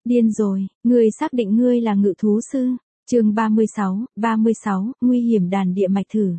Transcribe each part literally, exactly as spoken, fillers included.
Điên rồi, ngươi xác định ngươi là ngự thú sư. Chương ba mươi sáu, ba mươi sáu, nguy hiểm đàn địa mạch thử.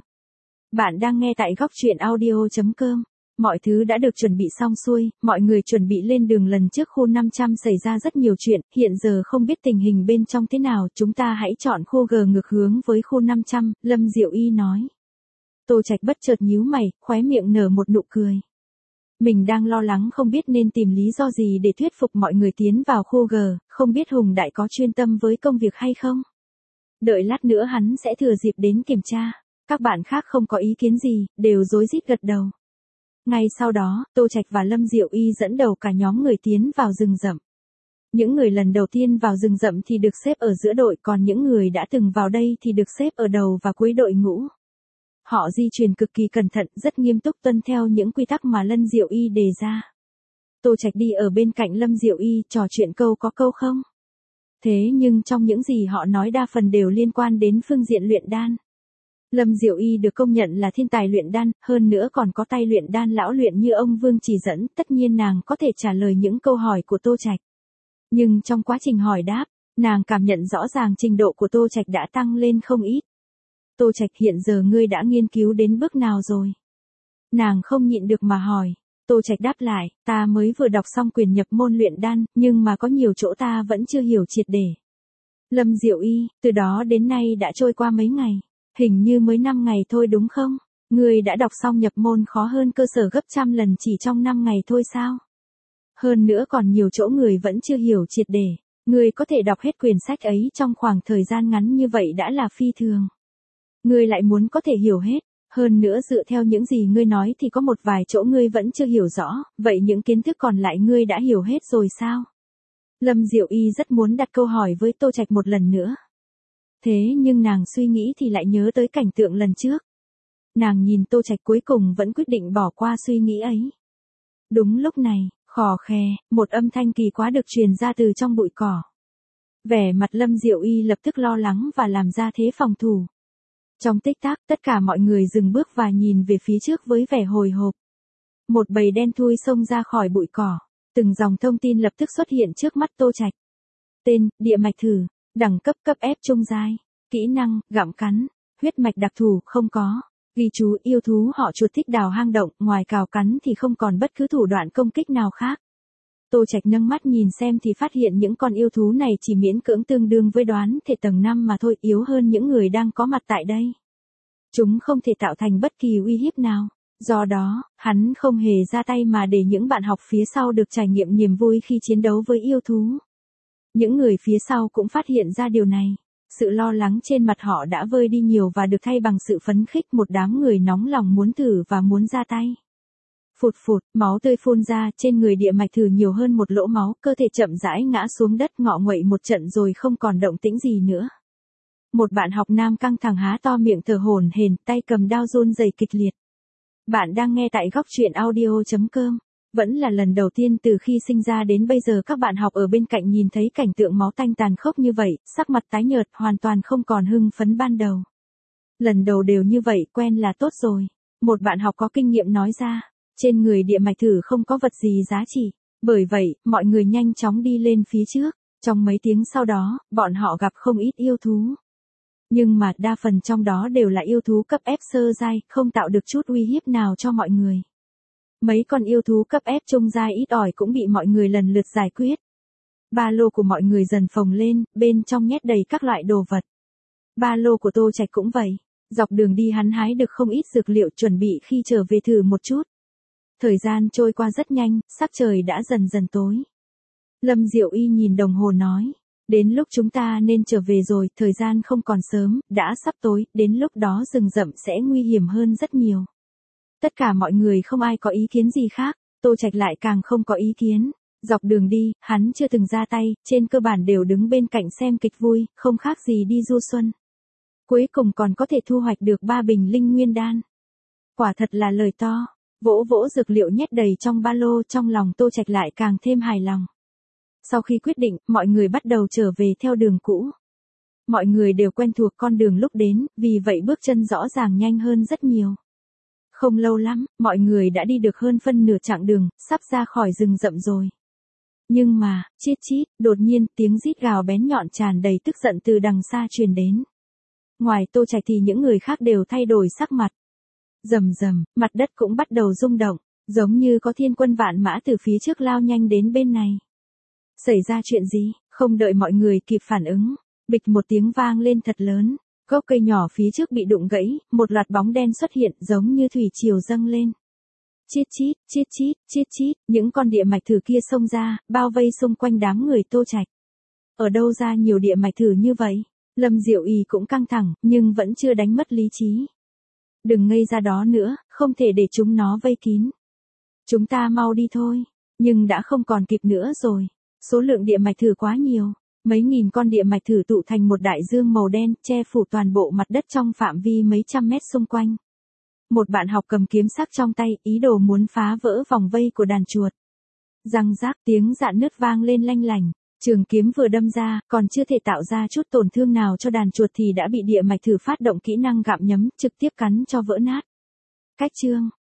Bạn đang nghe tại góc truyện audio chấm com. Mọi thứ đã được chuẩn bị xong xuôi, mọi người chuẩn bị lên đường lần trước khu năm trăm xảy ra rất nhiều chuyện, hiện giờ không biết tình hình bên trong thế nào, chúng ta hãy chọn khu G ngược hướng với khu năm trăm, Lâm Diệu Y nói. Tô Trạch bất chợt nhíu mày, khóe miệng nở một nụ cười. Mình đang lo lắng không biết nên tìm lý do gì để thuyết phục mọi người tiến vào khu G, không biết Hùng Đại có chuyên tâm với công việc hay không? Đợi lát nữa hắn sẽ thừa dịp đến kiểm tra. Các bạn khác không có ý kiến gì, đều rối rít gật đầu. Ngay sau đó, Tô Trạch và Lâm Diệu Y dẫn đầu cả nhóm người tiến vào rừng rậm. Những người lần đầu tiên vào rừng rậm thì được xếp ở giữa đội, còn những người đã từng vào đây thì được xếp ở đầu và cuối đội ngũ. Họ di chuyển cực kỳ cẩn thận, rất nghiêm túc tuân theo những quy tắc mà Lâm Diệu Y đề ra. Tô Trạch đi ở bên cạnh Lâm Diệu Y, trò chuyện câu có câu không. Thế nhưng trong những gì họ nói đa phần đều liên quan đến phương diện luyện đan. Lâm Diệu Y được công nhận là thiên tài luyện đan, hơn nữa còn có tay luyện đan lão luyện như ông Vương chỉ dẫn, tất nhiên nàng có thể trả lời những câu hỏi của Tô Trạch. Nhưng trong quá trình hỏi đáp, nàng cảm nhận rõ ràng trình độ của Tô Trạch đã tăng lên không ít. Tô Trạch, hiện giờ ngươi đã nghiên cứu đến bước nào rồi? Nàng không nhịn được mà hỏi. Tô Trạch đáp lại, ta mới vừa đọc xong quyền nhập môn luyện đan, nhưng mà có nhiều chỗ ta vẫn chưa hiểu triệt để. Lâm Diệu Y, từ đó đến nay đã trôi qua mấy ngày, hình như mới năm ngày thôi đúng không? Ngươi đã đọc xong nhập môn khó hơn cơ sở gấp trăm lần chỉ trong năm ngày thôi sao? Hơn nữa còn nhiều chỗ người vẫn chưa hiểu triệt để, ngươi có thể đọc hết quyển sách ấy trong khoảng thời gian ngắn như vậy đã là phi thường. Ngươi lại muốn có thể hiểu hết, hơn nữa dựa theo những gì ngươi nói thì có một vài chỗ ngươi vẫn chưa hiểu rõ, vậy những kiến thức còn lại ngươi đã hiểu hết rồi sao? Lâm Diệu Y rất muốn đặt câu hỏi với Tô Trạch một lần nữa. Thế nhưng nàng suy nghĩ thì lại nhớ tới cảnh tượng lần trước. Nàng nhìn Tô Trạch cuối cùng vẫn quyết định bỏ qua suy nghĩ ấy. Đúng lúc này, khò khè, một âm thanh kỳ quá được truyền ra từ trong bụi cỏ. Vẻ mặt Lâm Diệu Y lập tức lo lắng và làm ra thế phòng thủ. Trong tích tắc, tất cả mọi người dừng bước và nhìn về phía trước với vẻ hồi hộp. Một bầy đen thui xông ra khỏi bụi cỏ, từng dòng thông tin lập tức xuất hiện trước mắt Tô Trạch. Tên, địa mạch thử, đẳng cấp cấp ép trung giai, kỹ năng, gặm cắn, huyết mạch đặc thù, không có. Ghi chú, yêu thú họ chuột thích đào hang động, ngoài cào cắn thì không còn bất cứ thủ đoạn công kích nào khác. Tô Trạch nâng mắt nhìn xem thì phát hiện những con yêu thú này chỉ miễn cưỡng tương đương với đoán thể tầng năm mà thôi, yếu hơn những người đang có mặt tại đây. Chúng không thể tạo thành bất kỳ uy hiếp nào. Do đó, hắn không hề ra tay mà để những bạn học phía sau được trải nghiệm niềm vui khi chiến đấu với yêu thú. Những người phía sau cũng phát hiện ra điều này. Sự lo lắng trên mặt họ đã vơi đi nhiều và được thay bằng sự phấn khích, một đám người nóng lòng muốn thử và muốn ra tay. Phụt phụt, máu tươi phun ra, trên người địa mạch thử nhiều hơn một lỗ máu, cơ thể chậm rãi ngã xuống đất ngọ nguậy một trận rồi không còn động tĩnh gì nữa. Một bạn học nam căng thẳng há to miệng thở hổn hển, tay cầm đao run rẩy kịch liệt. Bạn đang nghe tại góc truyện audio chấm com. Vẫn là lần đầu tiên từ khi sinh ra đến bây giờ các bạn học ở bên cạnh nhìn thấy cảnh tượng máu tanh tàn khốc như vậy, sắc mặt tái nhợt, hoàn toàn không còn hưng phấn ban đầu. Lần đầu đều như vậy, quen là tốt rồi. Một bạn học có kinh nghiệm nói ra. Trên người địa mạch thử không có vật gì giá trị. Bởi vậy, mọi người nhanh chóng đi lên phía trước. Trong mấy tiếng sau đó, bọn họ gặp không ít yêu thú. Nhưng mà đa phần trong đó đều là yêu thú cấp ép sơ giai, không tạo được chút uy hiếp nào cho mọi người. Mấy con yêu thú cấp ép trung giai ít ỏi cũng bị mọi người lần lượt giải quyết. Ba lô của mọi người dần phồng lên, bên trong nhét đầy các loại đồ vật. Ba lô của Tô Trạch cũng vậy. Dọc đường đi hắn hái được không ít dược liệu chuẩn bị khi trở về thử một chút. Thời gian trôi qua rất nhanh, sắc trời đã dần dần tối. Lâm Diệu Y nhìn đồng hồ nói. Đến lúc chúng ta nên trở về rồi, thời gian không còn sớm, đã sắp tối, đến lúc đó rừng rậm sẽ nguy hiểm hơn rất nhiều. Tất cả mọi người không ai có ý kiến gì khác, Tô Trạch lại càng không có ý kiến. Dọc đường đi, hắn chưa từng ra tay, trên cơ bản đều đứng bên cạnh xem kịch vui, không khác gì đi du xuân. Cuối cùng còn có thể thu hoạch được ba bình linh nguyên đan. Quả thật là lời to, vỗ vỗ dược liệu nhét đầy trong ba lô, trong lòng Tô Trạch lại càng thêm hài lòng. Sau khi quyết định, mọi người bắt đầu trở về theo đường cũ. Mọi người đều quen thuộc con đường lúc đến, vì vậy bước chân rõ ràng nhanh hơn rất nhiều. Không lâu lắm, mọi người đã đi được hơn phân nửa chặng đường, sắp ra khỏi rừng rậm rồi. Nhưng mà, chít chít, đột nhiên tiếng rít gào bén nhọn tràn đầy tức giận từ đằng xa truyền đến. Ngoài Tô Trạch thì những người khác đều thay đổi sắc mặt. Rầm rầm, mặt đất cũng bắt đầu rung động, giống như có thiên quân vạn mã từ phía trước lao nhanh đến bên này. Xảy ra chuyện gì? Không đợi mọi người kịp phản ứng, bịch một tiếng vang lên thật lớn, gốc cây nhỏ phía trước bị đụng gãy, một loạt bóng đen xuất hiện giống như thủy triều dâng lên. Chít chít, chít chít, chít chít, những con địa mạch thử kia xông ra, bao vây xung quanh đám người Tô Trạch. Ở đâu ra nhiều địa mạch thử như vậy? Lâm Diệu Y cũng căng thẳng, nhưng vẫn chưa đánh mất lý trí. Đừng ngây ra đó nữa, không thể để chúng nó vây kín. Chúng ta mau đi thôi, nhưng đã không còn kịp nữa rồi. Số lượng địa mạch thử quá nhiều, mấy nghìn con địa mạch thử tụ thành một đại dương màu đen, che phủ toàn bộ mặt đất trong phạm vi mấy trăm mét xung quanh. Một bạn học cầm kiếm sắc trong tay, ý đồ muốn phá vỡ vòng vây của đàn chuột. Răng rác, tiếng rạn nứt vang lên lanh lảnh, trường kiếm vừa đâm ra, còn chưa thể tạo ra chút tổn thương nào cho đàn chuột thì đã bị địa mạch thử phát động kỹ năng gặm nhấm, trực tiếp cắn cho vỡ nát. Cách chương